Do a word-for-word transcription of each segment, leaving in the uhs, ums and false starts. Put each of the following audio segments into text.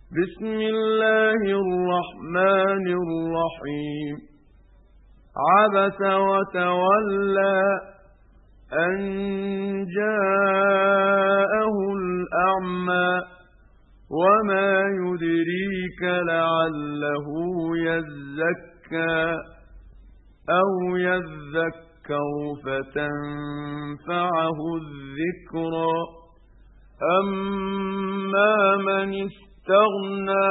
بسم الله الرحمن الرحيم عبس وتولى أن جاءه الأعمى وما يدريك لعله يزكى أو يذكر فتنفعه الذكرى أما من استغنى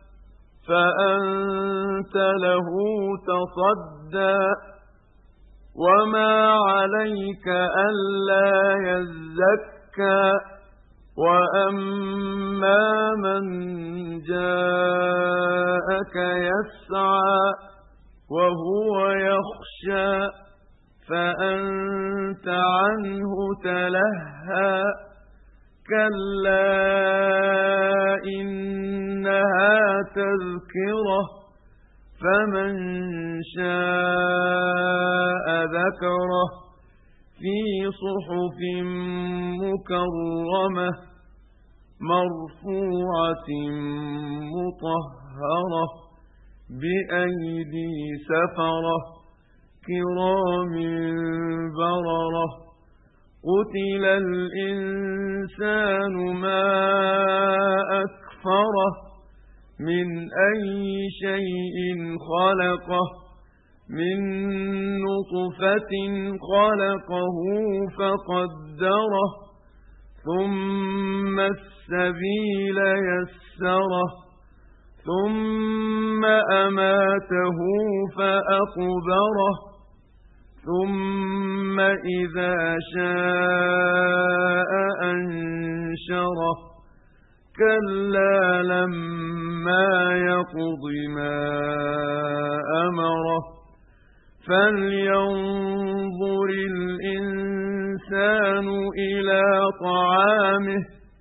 فأنت له تصدى وما عليك ألا يزكى وأما من جاءك يسعى وهو يخشى فأنت عنه تلهى كلا إنها تذكرة فمن شاء ذكره في صحف مكرمة مرفوعة مطهرة بأيدي سفرة كرام بررة قتل الإنسان ما أكفره من أي شيء خلقه من نطفة خلقه فقدره ثم السبيل يسره ثم أماته فأقبره ثم إذا شاء أنشره كلا لما يقض ما أمره فلينظر الإنسان إلى طعامه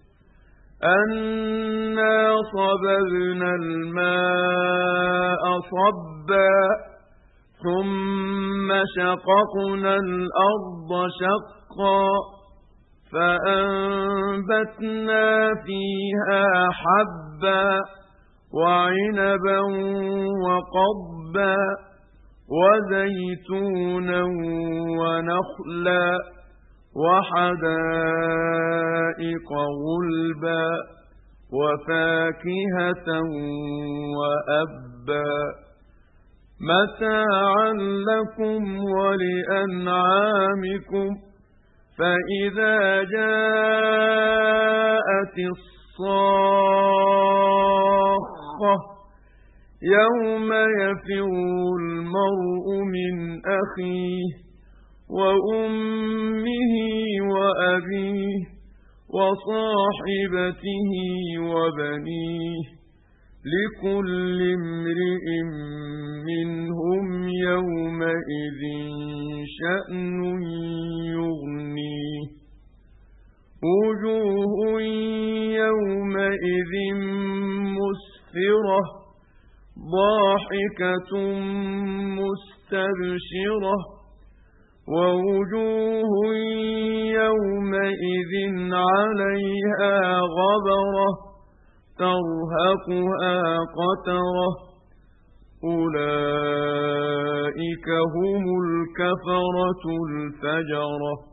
أنا صببنا الماء صبا ثم شققنا الأرض شقا فأنبتنا فيها حبا وعنبا وقضبا وزيتونا ونخلا وحدائق غلبا وفاكهة وأبا متاعا لكم ولأنعامكم فإذا جاءت الصاخة يوم يفر المرء من أخيه وأمه وأبيه وصاحبته وبنيه لكل امرئ منهم يومئذ شأن يغنيه وجوه يومئذ مسفرة ضاحكة مستبشرة ووجوه يومئذ عليها غبرة ترهقها قترة أولئك هم الكفرة الفجرة.